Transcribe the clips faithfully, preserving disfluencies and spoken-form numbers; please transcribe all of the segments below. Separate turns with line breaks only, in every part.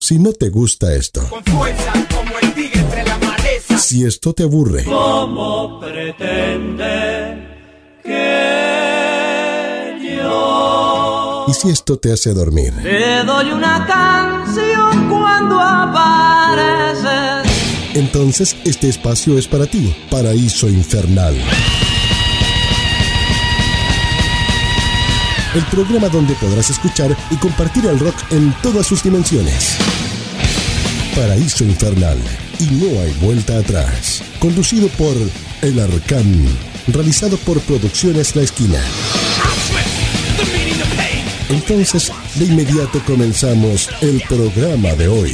Si no te gusta esto,
con fuerza como el tigre entre la maleza.
Si esto te aburre,
¿cómo pretende que yo?
Y si esto te hace dormir,
Te doy una canción cuando apareces.
Entonces este espacio es para ti. Paraíso Infernal. El programa donde podrás escuchar y compartir el rock en todas sus dimensiones. Paraíso Infernal. Y no hay vuelta atrás. Conducido por El Arcán. Realizado por Producciones La Esquina. Entonces, de inmediato comenzamos el programa de hoy.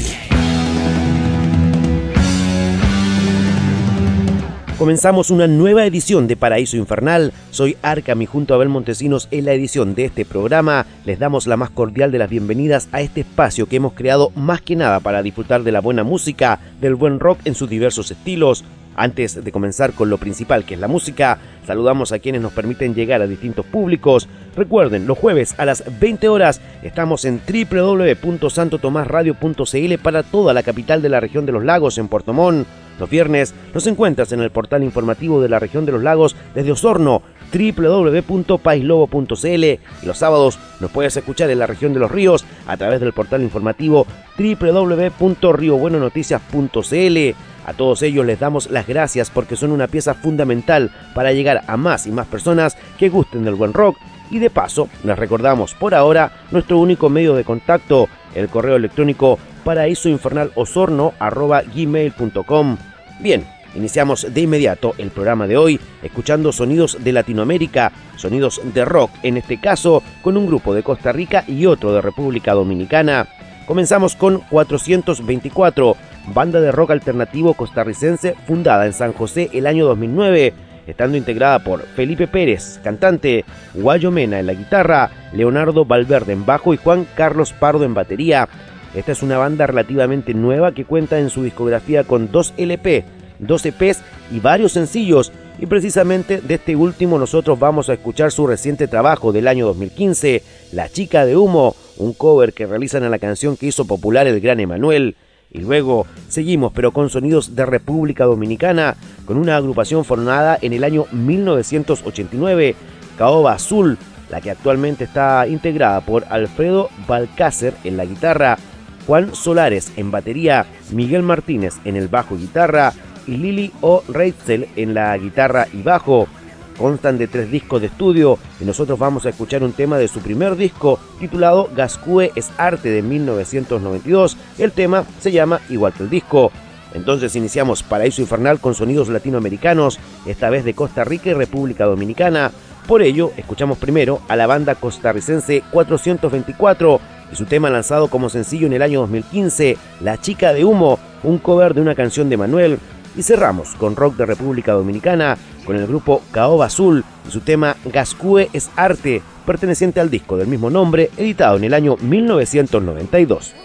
Comenzamos una nueva edición de Paraíso Infernal. Soy Arcam y junto a Abel Montesinos en la edición de este programa les damos la más cordial de las bienvenidas a este espacio que hemos creado más que nada para disfrutar de la buena música, del buen rock en sus diversos estilos. Antes de comenzar con lo principal que es la música, saludamos a quienes nos permiten llegar a distintos públicos. Recuerden, los jueves a las veinte horas estamos en doble u doble u doble u punto santo tomás radio punto c l para toda la capital de la región de los lagos en Puerto Montt. Los viernes nos encuentras en el portal informativo de la región de los lagos desde Osorno, doble u doble u doble u punto paislobo punto c l, y los sábados nos puedes escuchar en la región de los ríos a través del portal informativo doble u doble u doble u punto rio bueno noticias punto c l. A todos ellos les damos las gracias porque son una pieza fundamental para llegar a más y más personas que gusten del buen rock. Y de paso, les recordamos por ahora nuestro único medio de contacto, el correo electrónico paraísoinfernalosorno arroba gmail punto com. Bien, iniciamos de inmediato el programa de hoy escuchando sonidos de Latinoamérica, sonidos de rock, en este caso con un grupo de Costa Rica y otro de República Dominicana. Comenzamos con cuatrocientos veinticuatro, banda de rock alternativo costarricense fundada en San José el año dos mil nueve, estando integrada por Felipe Pérez, cantante, Guayo Mena en la guitarra, Leonardo Valverde en bajo y Juan Carlos Pardo en batería. Esta es una banda relativamente nueva que cuenta en su discografía con dos L P, dos E Pes y varios sencillos, y precisamente de este último nosotros vamos a escuchar su reciente trabajo del año dos mil quince, La Chica de Humo, un cover que realizan a la canción que hizo popular el gran Emanuel. Y luego seguimos pero con sonidos de República Dominicana, con una agrupación formada en el año mil novecientos ochenta y nueve, Caoba Azul, la que actualmente está integrada por Alfredo Balcácer en la guitarra, Juan Solares en batería, Miguel Martínez en el bajo y guitarra y Lili O. Reitzel en la guitarra y bajo. Constan de tres discos de estudio y nosotros vamos a escuchar un tema de su primer disco titulado Gascue es Arte de mil novecientos noventa y dos. El tema se llama igual que el disco. Entonces iniciamos Paraíso Infernal con sonidos latinoamericanos, esta vez de Costa Rica y República Dominicana. Por ello, escuchamos primero a la banda costarricense cuatrocientos veinticuatro y su tema lanzado como sencillo en el año dos mil quince, La Chica de Humo, un cover de una canción de Manuel. Y cerramos con rock de República Dominicana, con el grupo Caoba Azul y su tema Gascue es Arte, perteneciente al disco del mismo nombre, editado en el año mil novecientos noventa y dos.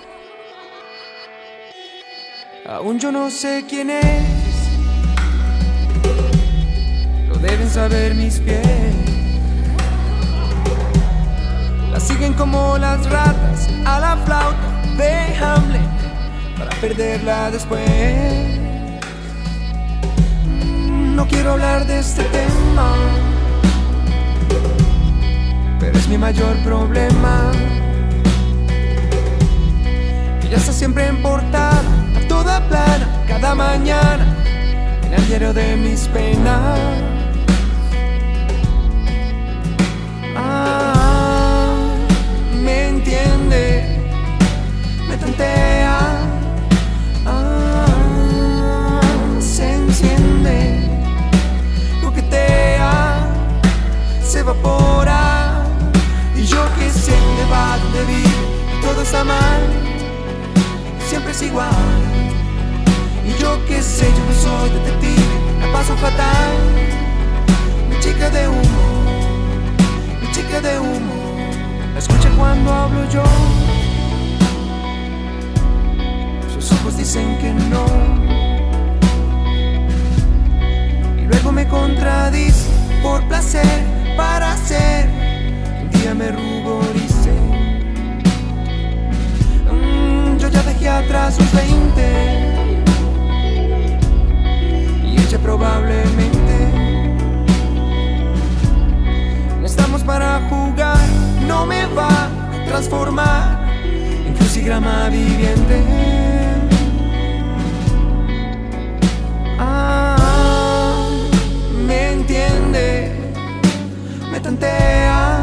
Aún yo no sé quién es, lo deben saber mis pies. La siguen como las ratas a la flauta de Hamlet para perderla después. No quiero hablar de este tema, pero es mi mayor problema. Ella está siempre en portada, a toda plana, cada mañana, en el diario de mis penas. Ah, me entiende, me tantea, ah, se enciende, se evapora, y yo que sé dónde va, dónde vive, todo está mal, siempre es igual. Y yo que sé, yo no soy detective, la paso fatal. Mi chica de humo, mi chica de humo, la escucha cuando hablo yo. Sus ojos dicen que no, y luego me contradice por placer, para hacer un día me ruborice. Mm, yo ya ya dejé atrás sus veinte y ella probablemente. No estamos para jugar, no me va a transformar en crucigrama viviente. Ah, me entiende, me tantea.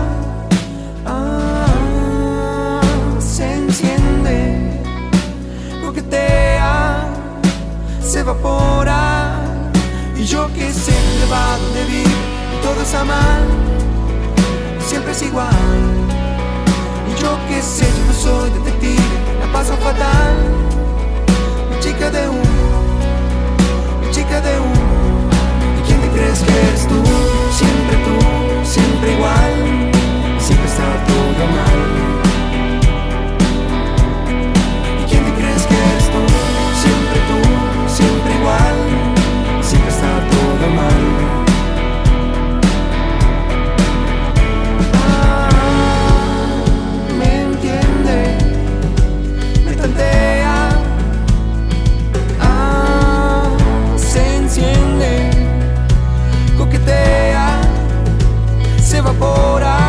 Ah, se enciende, coquetea, se evapora. Y yo que sé dónde va, dónde vive, y todo está mal, siempre es igual. Y yo que sé, yo no soy detective, la paso fatal. Mi chica de humo, mi chica de humo. ¿Y quién te crees que eres tú? Siempre tú, siempre igual, siempre está todo mal. ¿Y quién te crees que eres tú? Siempre tú, siempre igual, siempre está todo mal. Ah, me entiende, me tantea. Ah, se enciende, coquetea, se evapora.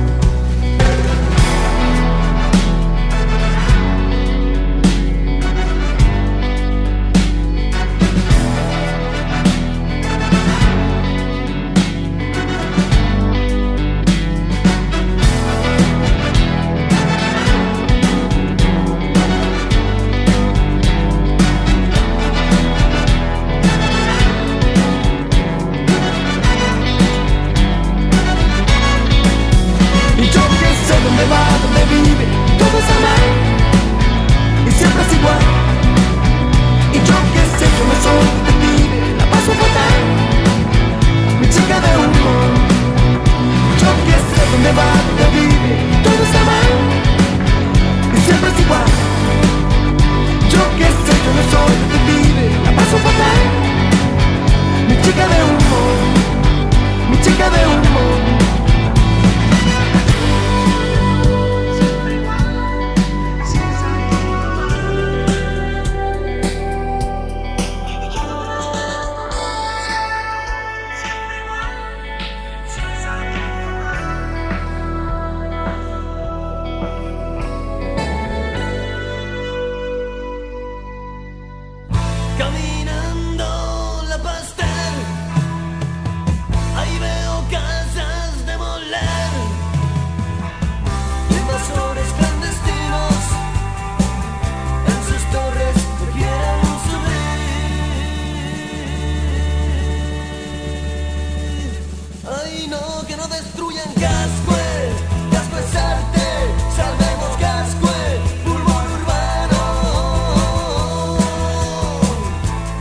¿Dónde va? ¿Dónde vive? Todo está mal y siempre es igual. Y yo que sé, yo no soy detective, la paso fatal, mi chica de humo. Yo que sé dónde va, dónde vive, todo está mal y siempre es igual. Yo que sé, yo no soy detective, la paso fatal, mi chica de humo, mi chica de humo.
Caminando la Pastel, ahí veo casas demoler, invasores clandestinos en sus torres que quieren subir. Ay no, que no destruyan Gascue, Gascue es arte, salvemos Gascue, pulmón urbano.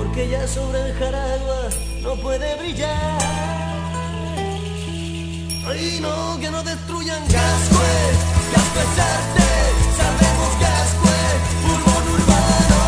porque ya sobre el Jaragua no puede brillar. Ay, no, que no destruyan Gascue, Gascue es arte, sabemos Gascue, urbano, urbano.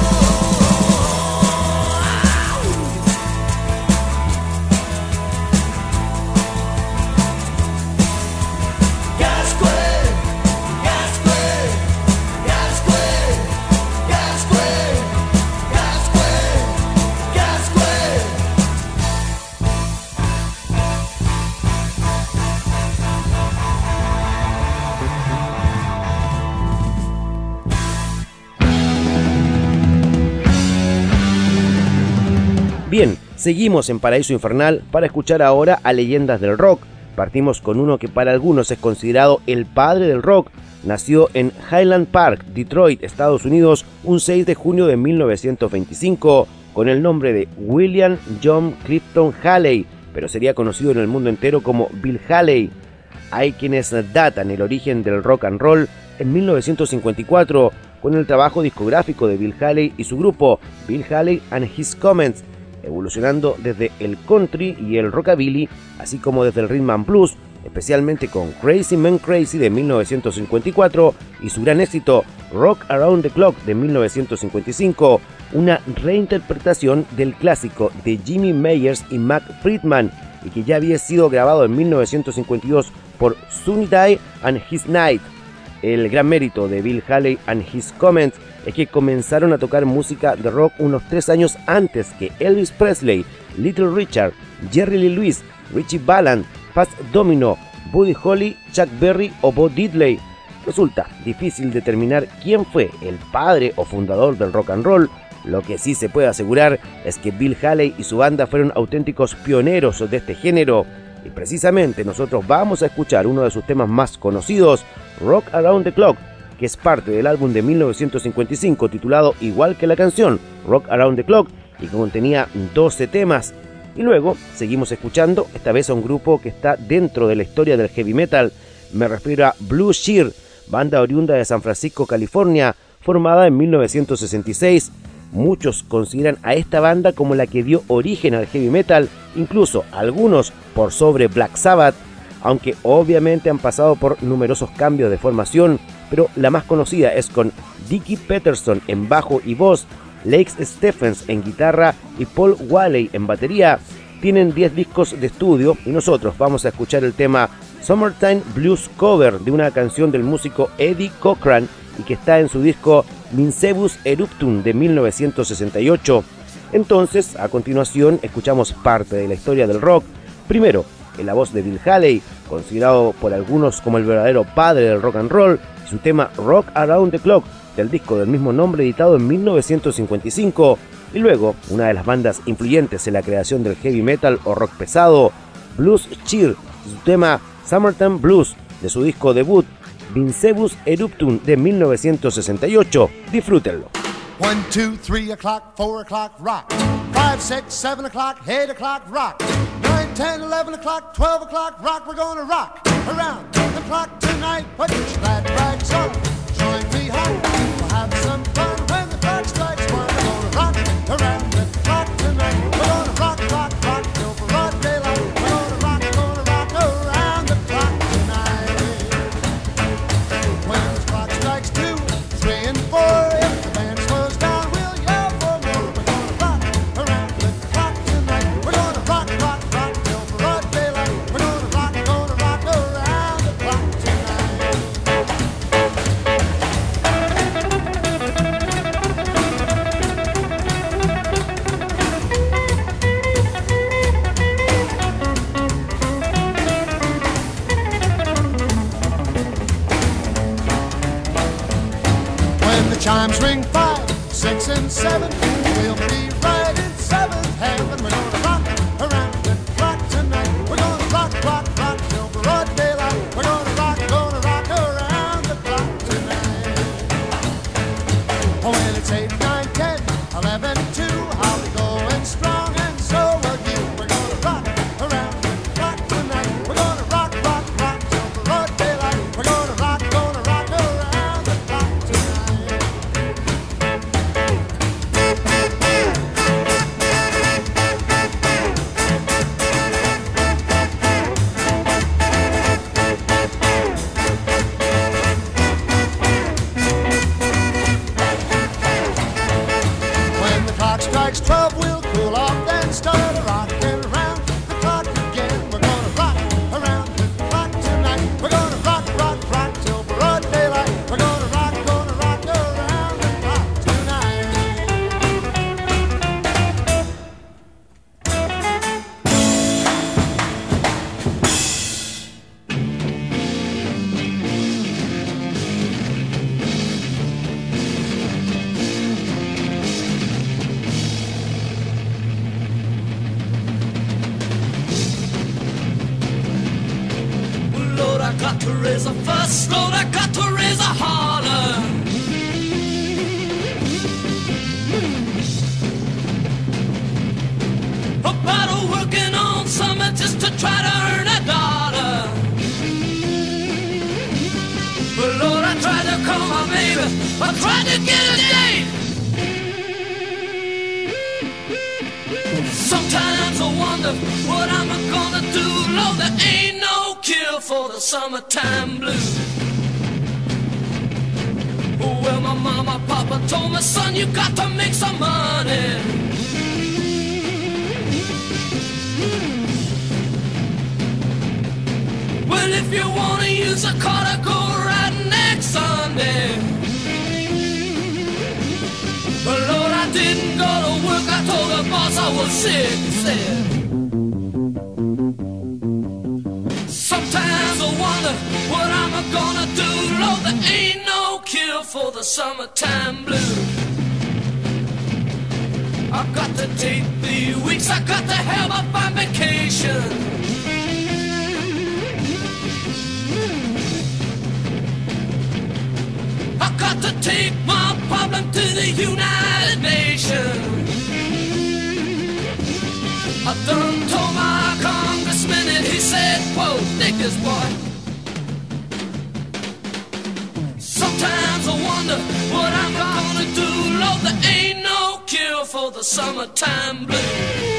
Bien, seguimos en Paraíso Infernal para escuchar ahora a leyendas del rock. Partimos con uno que para algunos es considerado el padre del rock. Nació en Highland Park, Detroit, Estados Unidos, un seis de junio de mil novecientos veinticinco, con el nombre de William John Clifton Haley, pero sería conocido en el mundo entero como Bill Haley. Hay quienes datan el origen del rock and roll en mil novecientos cincuenta y cuatro, con el trabajo discográfico de Bill Haley y su grupo Bill Haley and His Comets, evolucionando desde el country y el rockabilly, así como desde el rhythm and blues, especialmente con Crazy Man Crazy de mil novecientos cincuenta y cuatro y su gran éxito Rock Around the Clock de mil novecientos cincuenta y cinco, una reinterpretación del clásico de Jimmy Meyers y Mac Friedman, y que ya había sido grabado en mil novecientos cincuenta y dos por Sunny Day and His Night. El gran mérito de Bill Haley and His Comets es que comenzaron a tocar música de rock unos tres años antes que Elvis Presley, Little Richard, Jerry Lee Lewis, Richie Valens, Fats Domino, Buddy Holly, Chuck Berry o Bo Diddley. Resulta difícil determinar quién fue el padre o fundador del rock and roll. Lo que sí se puede asegurar es que Bill Haley y su banda fueron auténticos pioneros de este género. Y precisamente nosotros vamos a escuchar uno de sus temas más conocidos, Rock Around the Clock, que es parte del álbum de mil novecientos cincuenta y cinco titulado igual que la canción, Rock Around the Clock, y que contenía doce temas. Y luego seguimos escuchando, esta vez a un grupo que está dentro de la historia del heavy metal. Me refiero a Blue Cheer, banda oriunda de San Francisco, California, formada en mil novecientos sesenta y seis. Muchos consideran a esta banda como la que dio origen al heavy metal, incluso algunos por sobre Black Sabbath, aunque obviamente han pasado por numerosos cambios de formación, pero la más conocida es con Dickie Peterson en bajo y voz, Lex Stephens en guitarra y Paul Whaley en batería. Tienen diez discos de estudio y nosotros vamos a escuchar el tema Summertime Blues Cover de una canción del músico Eddie Cochran y que está en su disco Mincebus Eruptum de mil novecientos sesenta y ocho. Entonces, a continuación, escuchamos parte de la historia del rock. Primero, en la voz de Bill Haley, considerado por algunos como el verdadero padre del rock and roll, y su tema Rock Around the Clock, del disco del mismo nombre editado en mil novecientos cincuenta y cinco. Y luego, una de las bandas influyentes en la creación del heavy metal o rock pesado, Blues Cheer, y su tema Summertime Blues, de su disco debut, Mincebus Eruptum de mil novecientos sesenta y ocho. Disfrútenlo.
one, two, three o'clock, four o'clock, rock. five, six, seven o'clock, eight o'clock, rock. nine, ten, eleven o'clock, twelve o'clock, rock. We're gonna rock around the clock tonight. Put your glad rags on, join me home. We'll have some fun when the clock strikes one. We're gonna rock around the clock tonight. We're gonna rock, rock, rock till broad daylight. We're gonna rock, gonna rock around the clock tonight. When the clock strikes two, three and four, if the band slows down, we'll yell for more. We're gonna rock around the clock tonight. We're gonna rock, rock, rock till broad daylight. We're gonna rock, gonna rock around the clock tonight. When the chimes ring five, six, and seven, we'll be right in seventh heaven. We're gonna rock around the clock tonight. We're gonna rock, rock, rock till broad daylight. We're gonna rock, gonna rock around the clock tonight. Oh, when it's eight, nine, ten, eleven, two, I'll be going strong, and so will you. We're gonna rock around the clock tonight. We're gonna rock, rock, rock till broad daylight. We're gonna rock, gonna rock around the clock tonight.
got to raise a fuss, Lord, I got to raise a holler. About working on something just to try to earn a dollar. But Lord, I tried to call my baby, I tried to get a date. Sometimes I wonder what I'm gonna do. Lord, there ain't no cure for the summertime blues. Well, my mama, papa told me, son, you got to make some money. Well, if you wanna use a car to go right next Sunday. But Lord, I didn't go to work, I told the boss I was sick, said. Sometimes I wonder what I'm gonna do. Lord, there ain't no cure for the summertime blues. I've got to take three weeks, I got to have a fine vacation. I got to take my problem to the United Nations. I done told my congressman and he said, whoa, take this boy. Sometimes I wonder what I'm gonna do. Lord, there ain't no cure for the summertime blues.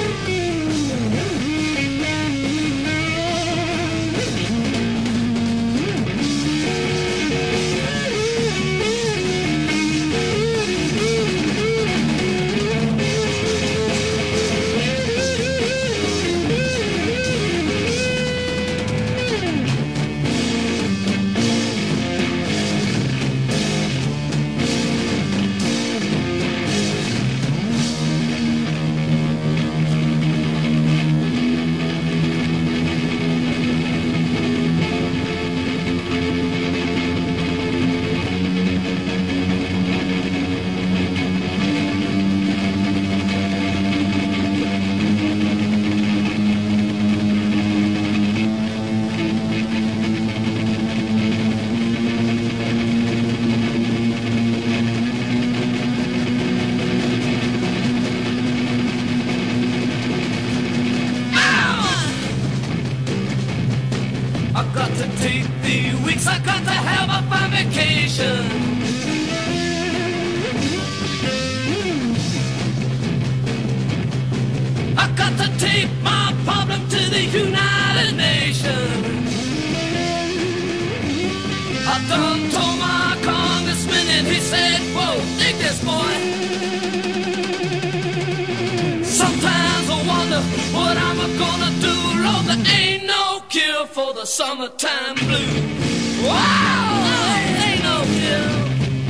Summertime blues. Wow, no, ain't no cure.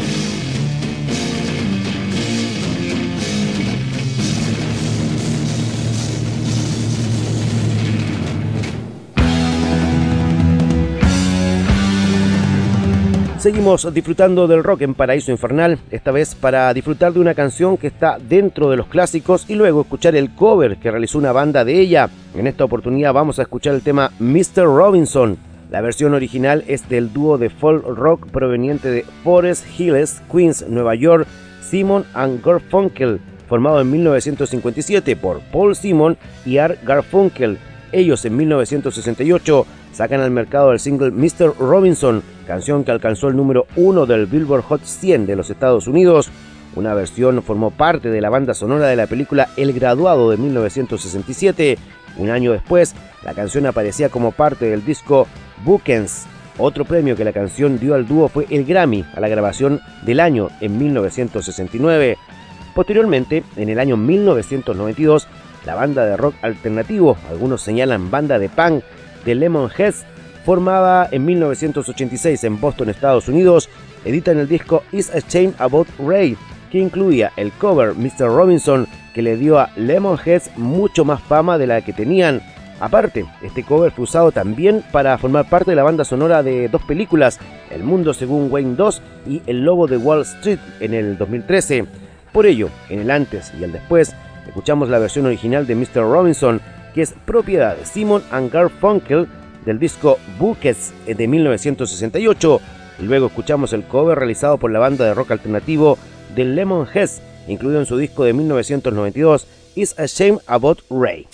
Seguimos disfrutando del rock en Paraíso Infernal, esta vez para disfrutar de una canción que está dentro de los clásicos y luego escuchar el cover que realizó una banda de ella. En esta oportunidad vamos a escuchar el tema mister Robinson. La versión original es del dúo de folk rock proveniente de Forest Hills, Queens, Nueva York, Simon and Garfunkel, formado en mil novecientos cincuenta y siete por Paul Simon y Art Garfunkel. Ellos en mil novecientos sesenta y ocho sacan al mercado el single mister Robinson, canción que alcanzó el número uno del Billboard Hot cien de los Estados Unidos. Una versión formó parte de la banda sonora de la película El Graduado de mil novecientos sesenta y siete. Un año después, la canción aparecía como parte del disco Bookends. Otro premio que la canción dio al dúo fue el Grammy a la grabación del año en mil novecientos sesenta y nueve. Posteriormente, en el año mil novecientos noventa y dos, la banda de rock alternativo, algunos señalan banda de punk, de Lemonheads, formada en mil novecientos ochenta y seis en Boston, Estados Unidos, editan el disco Is a Shame About Ray, que incluía el cover mister Robinson, que le dio a Lemonheads mucho más fama de la que tenían. Aparte, este cover fue usado también para formar parte de la banda sonora de dos películas, El Mundo Según Wayne dos y El Lobo de Wall Street en el dos mil trece. Por ello, en el antes y el después, escuchamos la versión original de mister Robinson, que es propiedad de Simon and Garfunkel, del disco Buckets de mil novecientos sesenta y ocho. Luego escuchamos el cover realizado por la banda de rock alternativo The Lemonheads, incluido en su disco de mil novecientos noventa y dos, It's a Shame About Ray.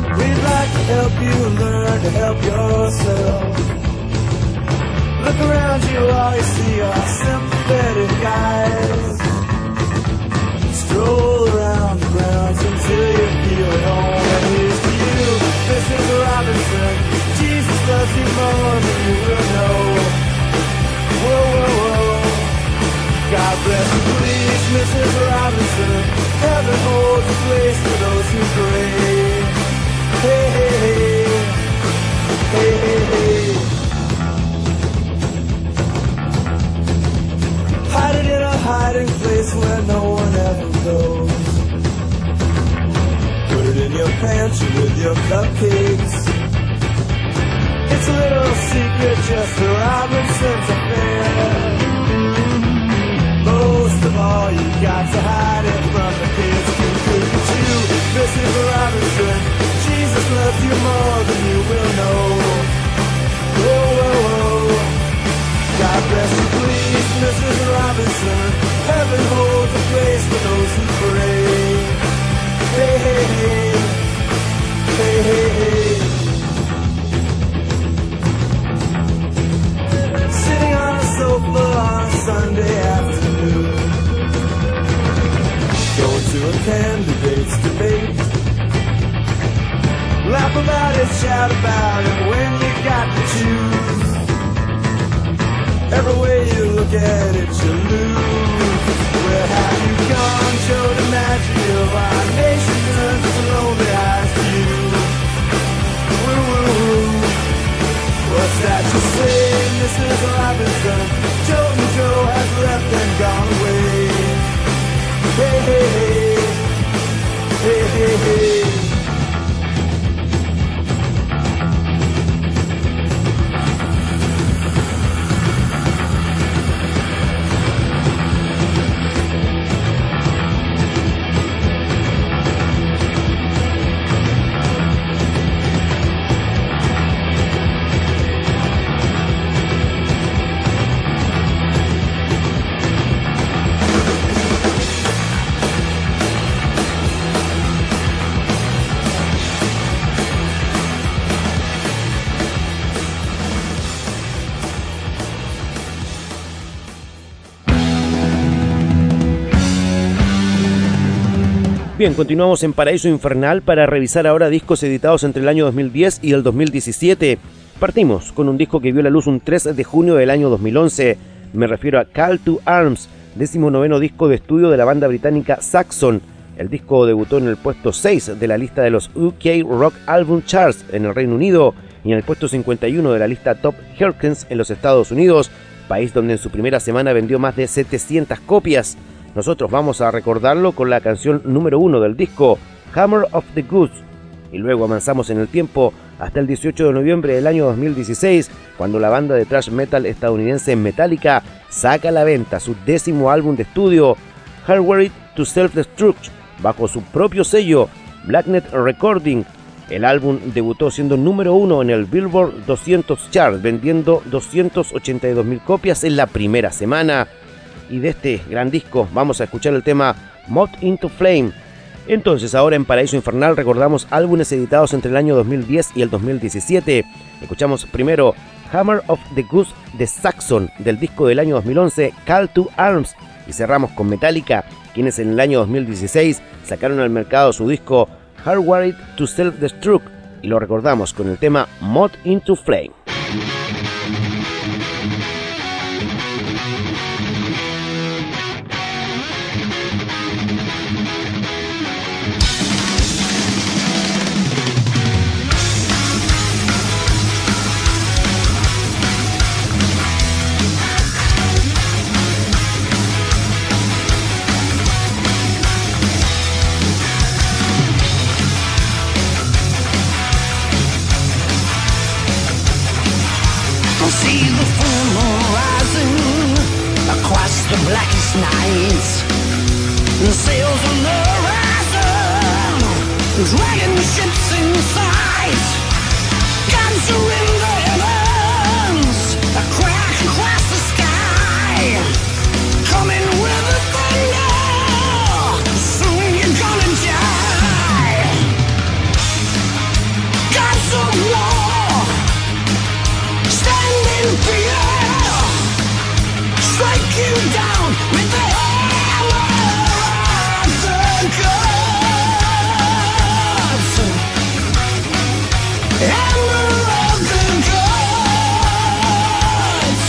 Help you learn to help yourself. Look around Around you all you see are sympathetic guys. Stroll around the grounds until you feel at home. And here's to you, Missus Robinson. Jesus loves you more than you will know. Whoa, whoa, whoa. God bless you, please, Missus Robinson. Heaven holds a place for those who pray. Hey, hey, hey. Hey, hey, hey. Hide it in a hiding place where no one ever goes. Put it in your pantry with your cupcakes. It's a little secret just for Robinson's affair. Most of all, you got to hide it from the kids. Look at you, Missus Robinson. Jesus loves you more than you will know. Whoa, whoa, whoa. God bless you, please, Missus Robinson. Heaven holds a place for those who pray. Hey, hey, hey. Hey, hey, hey. Sitting on a sofa on a Sunday afternoon, going to a candidate's debate. Laugh about it, shout about it when you got to choose. Every way you look at it, you lose. Where have you gone, Joe DiMaggio? Our nation turns its lonely eyes to you. Woo, woo, woo. What's that you say, Missus Robinson? Joe and Joe has left and gone away. Hey, hey, hey. Hey, hey, hey.
Bien, continuamos en Paraíso Infernal para revisar ahora discos editados entre el año dos mil diez y el dos mil diecisiete. Partimos con un disco que vio la luz un tres de junio del año dos mil once. Me refiero a Call to Arms, décimo noveno disco de estudio de la banda británica Saxon. El disco debutó en el puesto seis de la lista de los U K Rock Album Charts en el Reino Unido y en el puesto cincuenta y uno de la lista Top Hurricanes en los Estados Unidos, país donde en su primera semana vendió más de setecientas copias. Nosotros vamos a recordarlo con la canción número uno del disco, Hammer of the Gods, y luego avanzamos en el tiempo hasta el dieciocho de noviembre del año dos mil dieciséis, cuando la banda de thrash metal estadounidense Metallica saca a la venta su décimo álbum de estudio, Hardwired to Self-Destruct, bajo su propio sello, Blacknet Recording. El álbum debutó siendo número uno en el Billboard doscientos Chart, vendiendo doscientas ochenta y dos mil copias en la primera semana. Y de este gran disco vamos a escuchar el tema Moth into Flame. Entonces, ahora en Paraíso Infernal recordamos álbumes editados entre el año dos mil diez y el dos mil diecisiete. Escuchamos primero Hammer of the Gods de Saxon, del disco del año dos mil once, Call to Arms. Y cerramos con Metallica, quienes en el año dos mil dieciséis sacaron al mercado su disco Hardwired to Self-Destruct. Y lo recordamos con el tema Moth into Flame.
See the full moon rising across the blackest nights. The sails on the horizon, dragging the ships in sight. Guns are in the heavens, a crack across the sky. Coming with the thunder, soon you're gonna die. Gods of war, standing fear. down with the hammer of the gods. Hammer of the gods.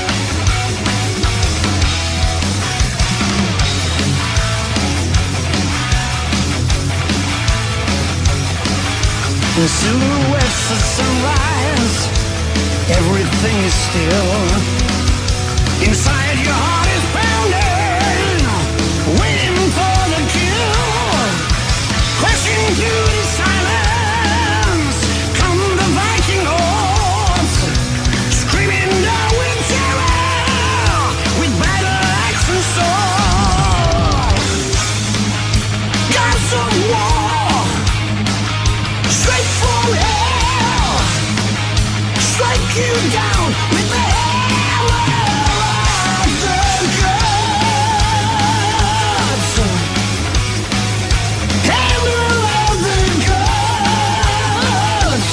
The silhouettes of sunrise, everything is still. Inside your heart is pounding, waiting for the kill. Crashing through the silence, come the Viking hordes, screaming down with terror, with battle axe and sword. Gods of war, straight from hell, strike you down with the hammer of the gods. Hammer of the gods.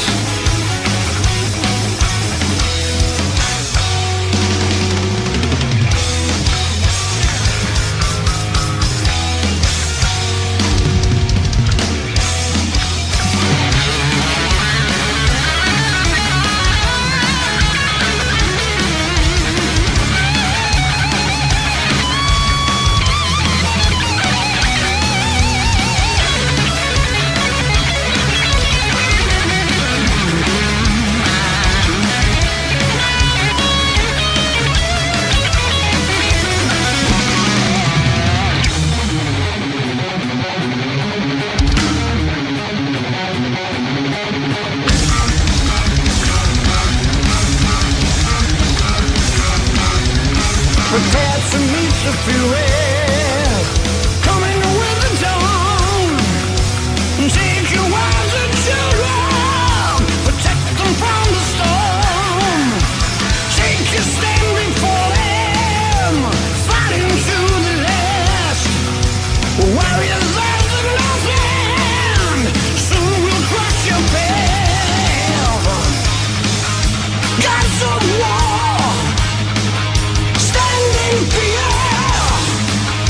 Prepare to meet the fury, coming with the dawn. Take your wives and children, protect them from the storm. Take your stand before them, fighting to the last. Warriors of the Northland, soon will crush your path. Gods of war, standing fear,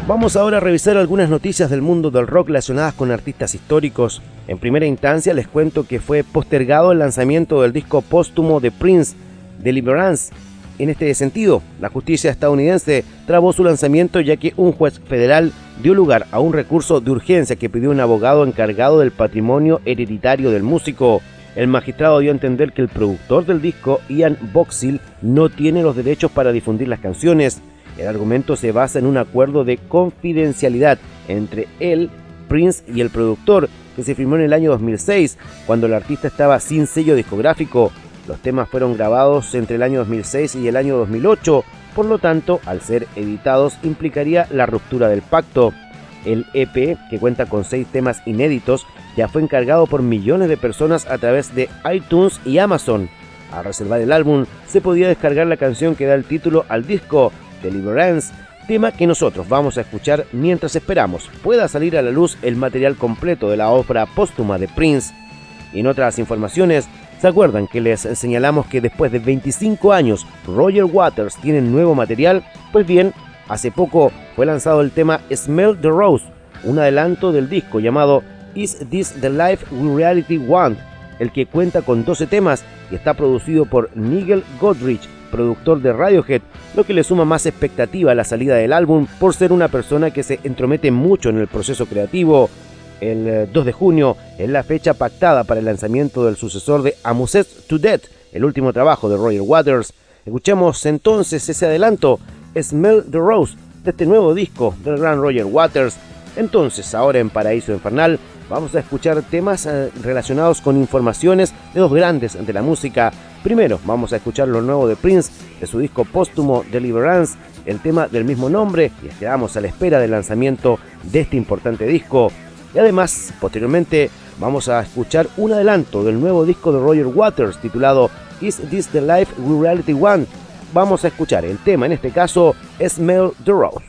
Vamos ahora a revisar algunas noticias del mundo del rock relacionadas con artistas históricos. En primera instancia les cuento que fue postergado el lanzamiento del disco póstumo de Prince, Deliverance. En este sentido, la justicia estadounidense trabó su lanzamiento ya que un juez federal dio lugar a un recurso de urgencia que pidió un abogado encargado del patrimonio hereditario del músico. El magistrado dio a entender que el productor del disco, Ian Boxill, no tiene los derechos para difundir las canciones. El argumento se basa en un acuerdo de confidencialidad entre él, Prince y el productor, que se firmó en el año dos mil seis, cuando el artista estaba sin sello discográfico. Los temas fueron grabados entre el año dos mil seis y el año dos mil ocho, por lo tanto, al ser editados, implicaría la ruptura del pacto. El E P, que cuenta con seis temas inéditos, ya fue encargado por millones de personas a través de iTunes y Amazon. Al reservar el álbum, se podía descargar la canción que da el título al disco, Deliverance, tema que nosotros vamos a escuchar mientras esperamos pueda salir a la luz el material completo de la obra póstuma de Prince. Y en otras informaciones, ¿se acuerdan que les señalamos que después de veinticinco años Roger Waters tiene nuevo material? Pues bien, hace poco fue lanzado el tema Smell the Rose, un adelanto del disco llamado Is This the Life We Reality Want, el que cuenta con doce temas y está producido por Nigel Godrich, productor de Radiohead, lo que le suma más expectativa a la salida del álbum por ser una persona que se entromete mucho en el proceso creativo. El dos de junio es la fecha pactada para el lanzamiento del sucesor de Amused to Death, el último trabajo de Roger Waters. Escuchemos entonces ese adelanto, Smell the Rose, de este nuevo disco del gran Roger Waters. Entonces, ahora en Paraíso Infernal, vamos a escuchar temas eh, relacionados con informaciones de dos grandes de la música. Primero, vamos a escuchar lo nuevo de Prince, de su disco póstumo Deliverance, el tema del mismo nombre, y quedamos a la espera del lanzamiento de este importante disco. Y además, posteriormente, vamos a escuchar un adelanto del nuevo disco de Roger Waters titulado Is This the Life We Reality Want. Vamos a escuchar el tema, en este caso, Smell the Rose.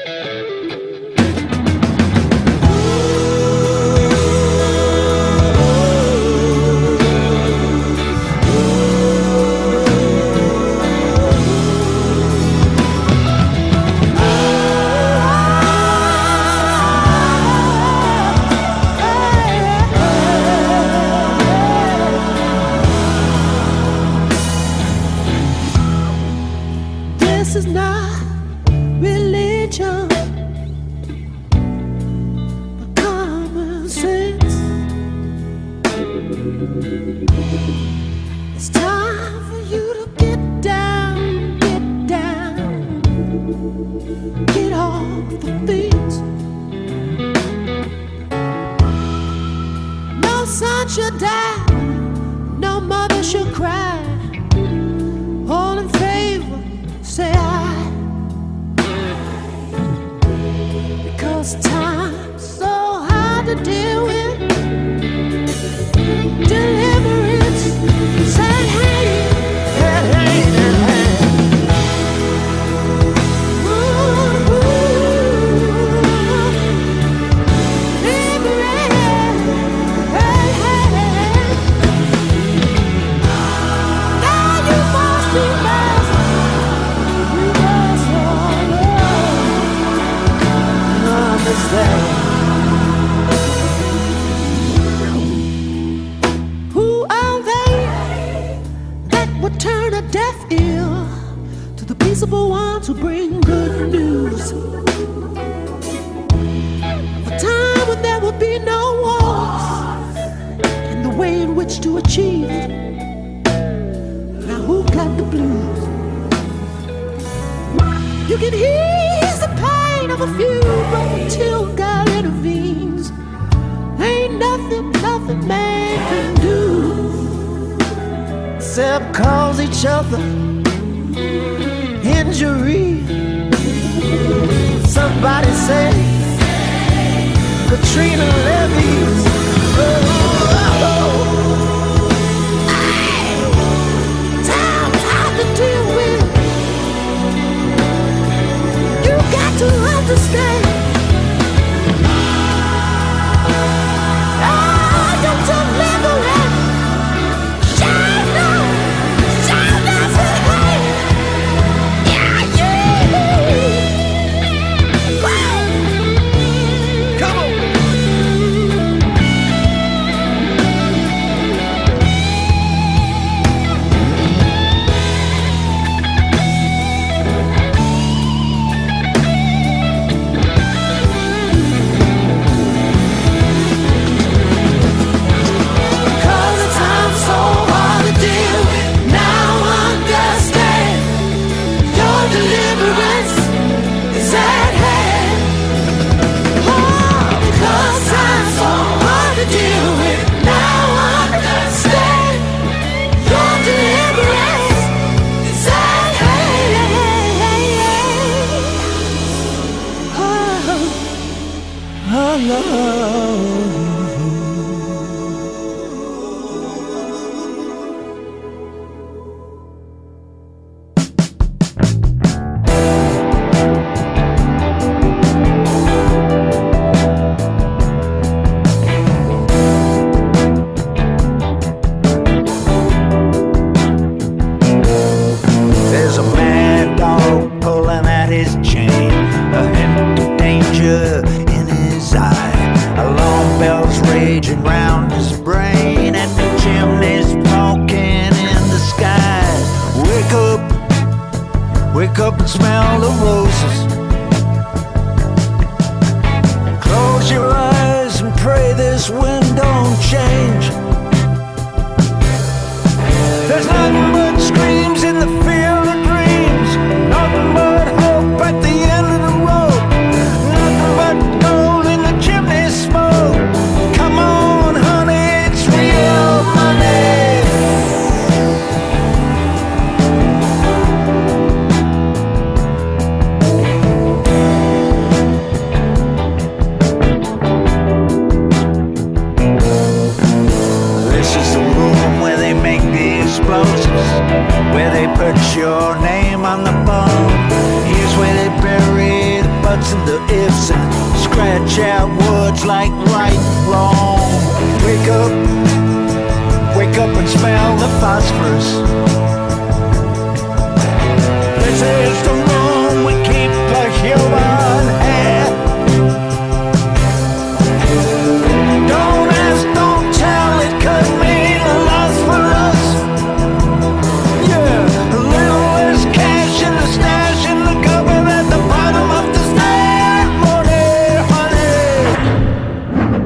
This is not religion, but common sense. It's time for you to get down, get down, get off the things. No son should die, no mother should cry. All in favor, say I. Because time's so hard to deal with. Deliverance, sad hand, hand, hand, hand, hand. Ooh, ooh. Deliverance, hand, hand. Now you must be blessed. You must all understand. Who are they that would turn a deaf ear to the peaceable ones who bring good news? A time when there will be no wars and the way in which to achieve it. Now who got the blues? You can ease the pain of a few, but until God intervenes, ain't nothing, nothing man can do except cause each other injury. Somebody say Katrina Levy's. Oh, oh, oh. Time's hard to deal with. You got to understand. Oh, don't you live around. Shine down, shine down, say hey. Yeah, yeah. Whoa.
There's nothing but screams in the field of dreams, nothing but hope at the end of the road, nothing but gold in the chimney smoke. Come on, honey, it's real money. This is the room where they make the explosives, where they put your name on the bone. Here's where they bury the buts and the ifs and scratch out words like right and wrong. Wake up, wake up and smell the phosphorus. This is the room we keep the human hair. Don't ask, don't tell, it could mean a loss for us. Yeah, a little less cash in the stash in the cupboard at the bottom of the stack. Money, honey.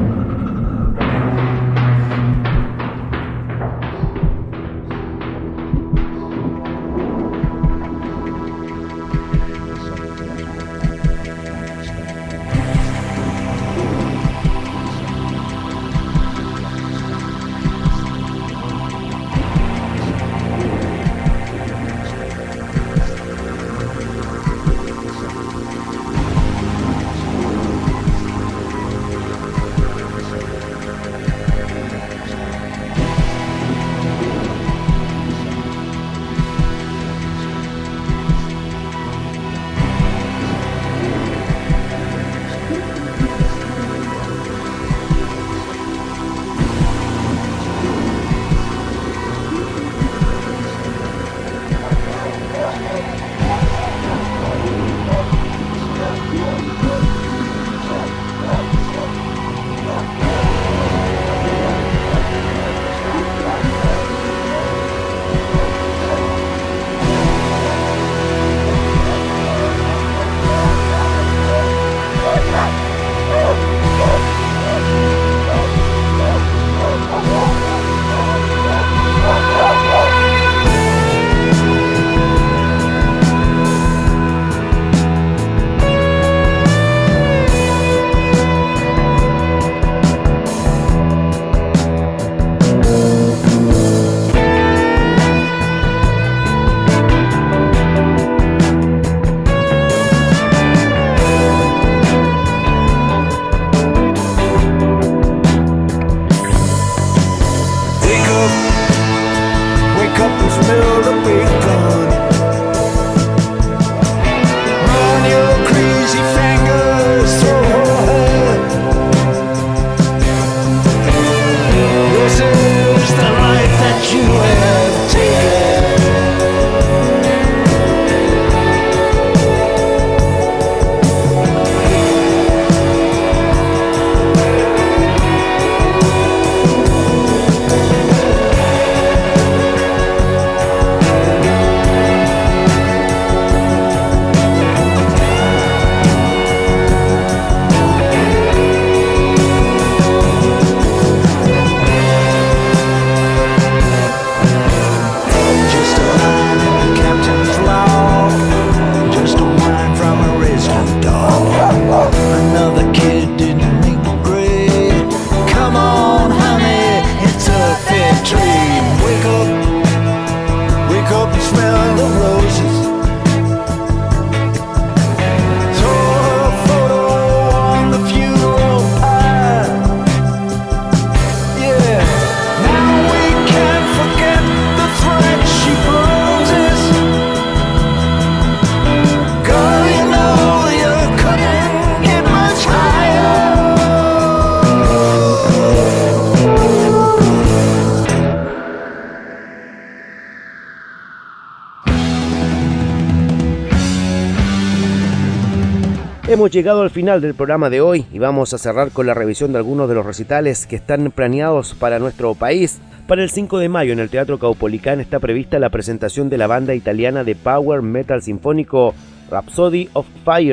Hemos llegado al final del programa de hoy y vamos a cerrar con la revisión de algunos de los recitales que están planeados para nuestro país. Para el cinco de mayo en el Teatro Caupolicán está prevista la presentación de la banda italiana de power metal sinfónico Rhapsody of Fire,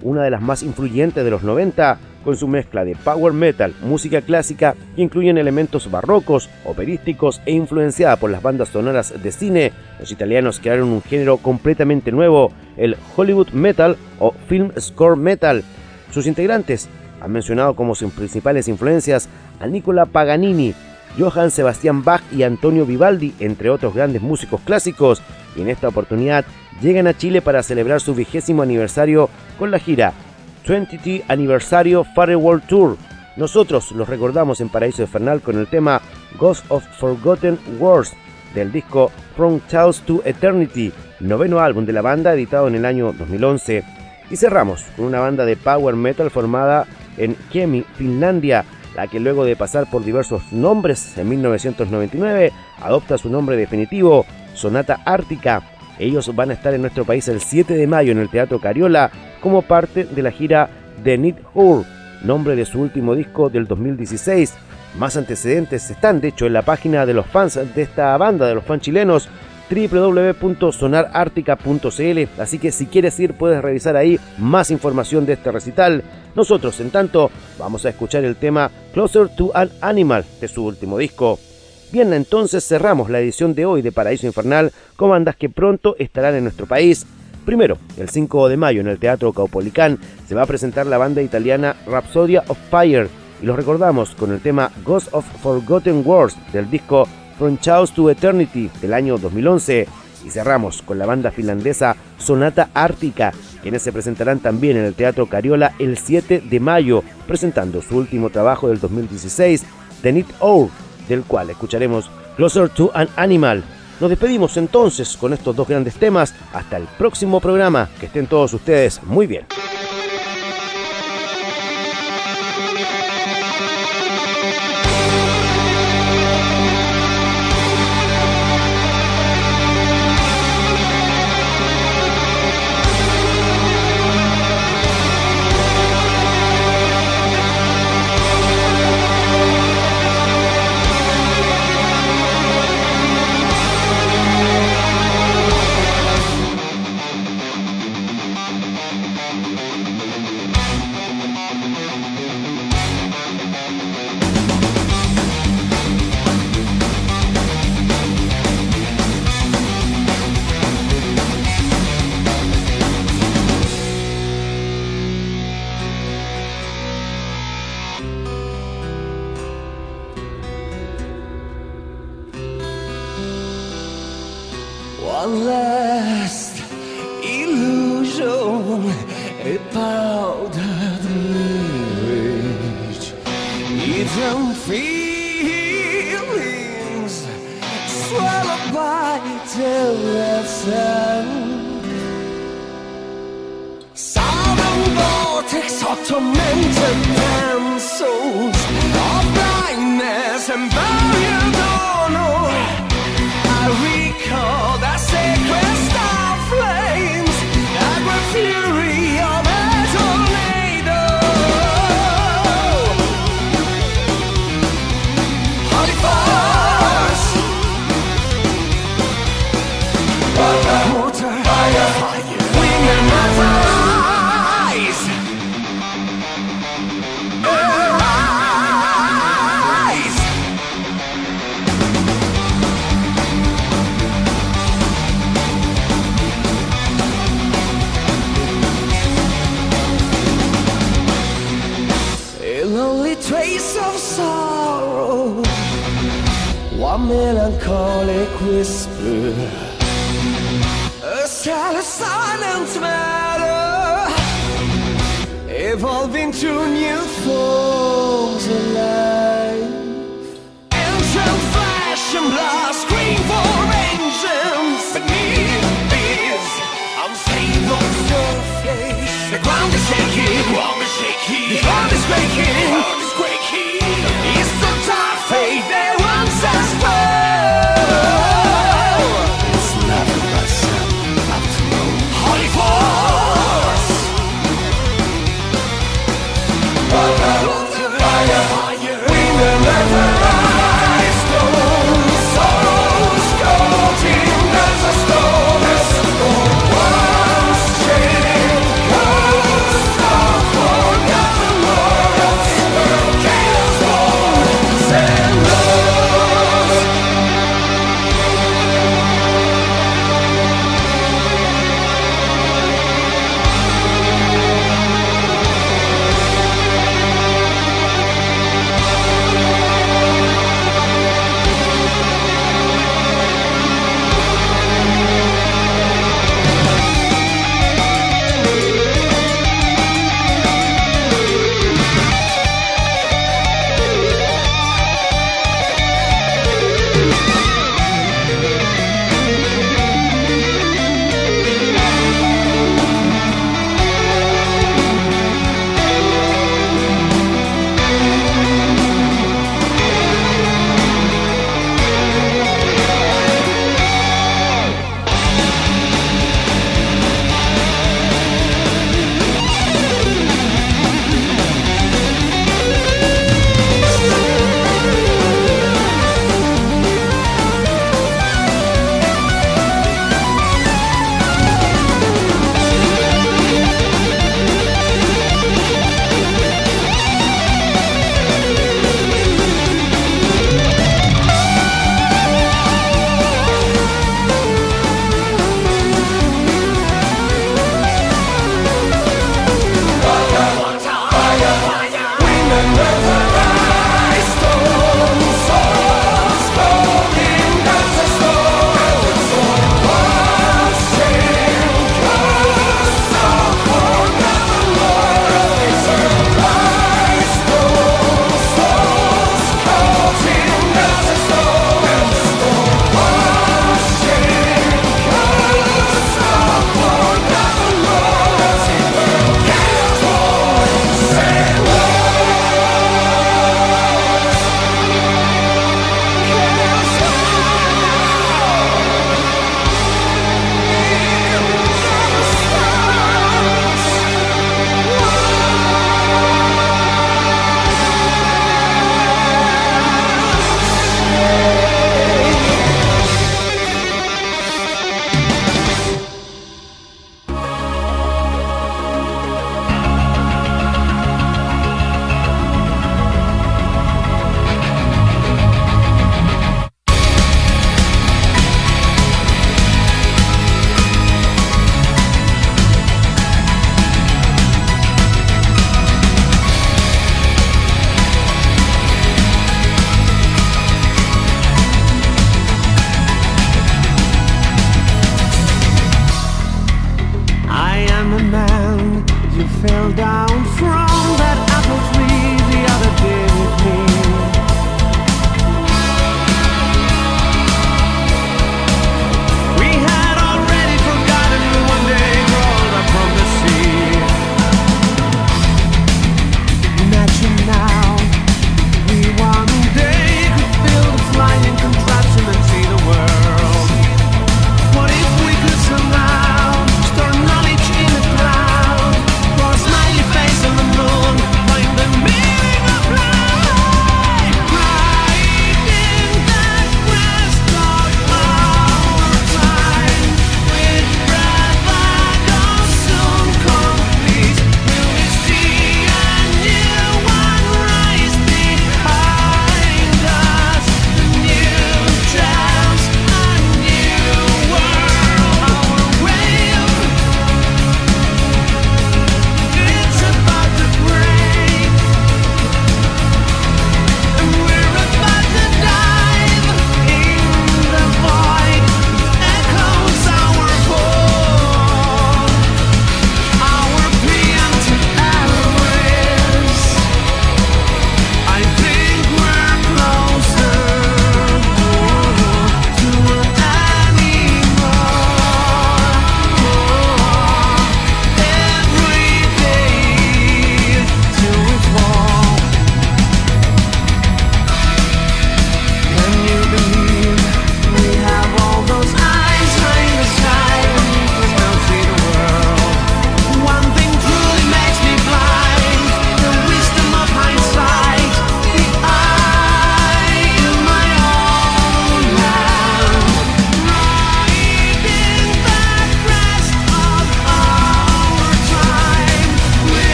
una de las más influyentes de los noventa, con su mezcla de power metal, música clásica que incluyen elementos barrocos, operísticos e influenciada por las bandas sonoras de cine. Los italianos crearon un género completamente nuevo, el Hollywood Metal o Film Score Metal. Sus integrantes han mencionado como sus principales influencias a Nicola Paganini, Johann Sebastian Bach y Antonio Vivaldi, entre otros grandes músicos clásicos, y en esta oportunidad llegan a Chile para celebrar su vigésimo aniversario con la gira twentieth Aniversario Farewell Tour. Nosotros los recordamos en Paraíso Infernal con el tema Ghost of Forgotten Wars del disco From Chaos to Eternity, noveno álbum de la banda editado en el año dos mil once. Y cerramos con una banda de power metal formada en Kemi, Finlandia, la que luego de pasar por diversos nombres en mil novecientos noventa y nueve adopta su nombre definitivo, Sonata Ártica. Ellos van a estar en nuestro país el siete de mayo en el Teatro Cariola como parte de la gira The Needhur, nombre de su último disco del dos mil dieciséis. Más antecedentes están de hecho en la página de los fans de esta banda, de los fans chilenos, doble u doble u doble u punto sonar ártica punto c l, así que si quieres ir puedes revisar ahí más información de este recital. Nosotros en tanto vamos a escuchar el tema Closer to an Animal de su último disco. Bien, entonces cerramos la edición de hoy de Paraíso Infernal con bandas que pronto estarán en nuestro país. Primero, el cinco de mayo en el Teatro Caupolicán se va a presentar la banda italiana Rhapsodia of Fire y los recordamos con el tema Ghost of Forgotten Wars del disco From Chaos to Eternity del año dos mil once, y cerramos con la banda finlandesa Sonata Ártica, quienes se presentarán también en el Teatro Cariola el siete de mayo presentando su último trabajo del dos mil dieciséis, The Needhur, del cual escucharemos Closer to an Animal. Nos despedimos entonces con estos dos grandes temas. Hasta el próximo programa. Que estén todos ustedes muy bien.
One last illusion about the bridge. Hidden feelings swallowed by terror. Southern vortex of tormented pencils of blindness and buried honor. I recall that sacred star flames that were fury of a tornado. Holy force, water, fire, wind and eyes. Trace of sorrow, one melancholic whisper, a silent, silent matter, evolving to new forms of life. Ancient flesh and blood scream for vengeance, beneath this unstable surface, the ground is shaking, the ground is shaking, the ground is quaking. It's the dark fate that wants us fall. It's nothing but sun after all. Holy force, water, fire, fire, wind and earth, stones, sorrows, go.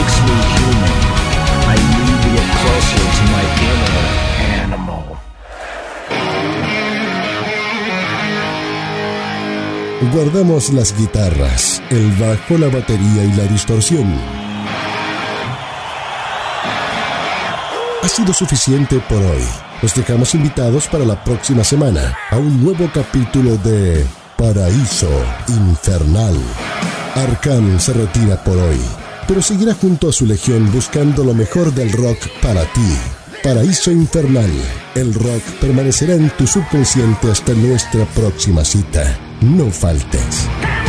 intensely human. I need to get closer to my inner animal.
Guardamos las guitarras, el bajo, la batería y la distorsión. Ha sido suficiente por hoy. Los dejamos invitados para la próxima semana a un nuevo capítulo de Paraíso Infernal. Arkham se retira por hoy, pero seguirá junto a su legión buscando lo mejor del rock para ti. Paraíso Infernal. El rock permanecerá en tu subconsciente hasta nuestra próxima cita. No faltes.